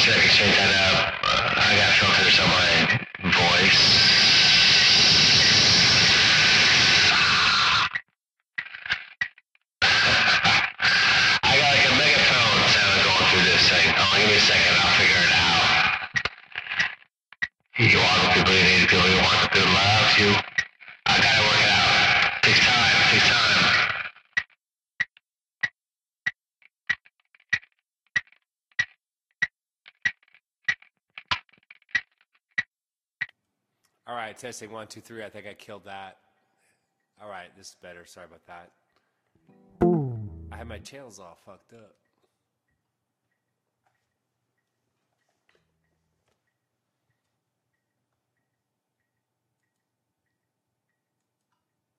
see if I can straighten that up. I got filters on my voice. I got like a megaphone sound going through this thing. Oh, give me a second, I'll figure it out. You want the people you need, the people you want, the people love you. I gotta work it out. Takes time, takes time. All right, testing 1, 2, 3. I think I killed that. All right, this is better. Sorry about that. I had my tails all fucked up.